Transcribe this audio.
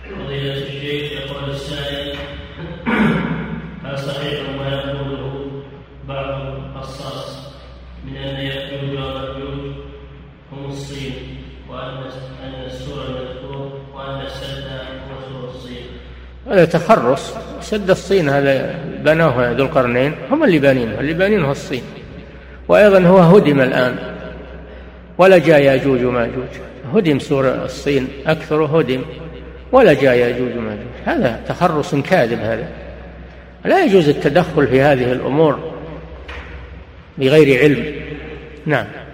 فضيلة الشيخ، يقول السائل: هل صحيح ما يقوله بعض القصاص من أن يأجوج ومأجوج هم الصين، وأن السور المذكور وأن السد هو سور الصين؟ هذا تخرص. سد الصين هذا بنوه ذو القرنين، هم اللي بانينه الصين، وأيضا هو هدم الآن ولا جاء يأجوج ومأجوج. هدم سور الصين أكثر هدم ولا جاء يأجوج ومأجوج. هذا تخرص كاذب. هذا لا يجوز التدخل في هذه الأمور بغير علم. نعم.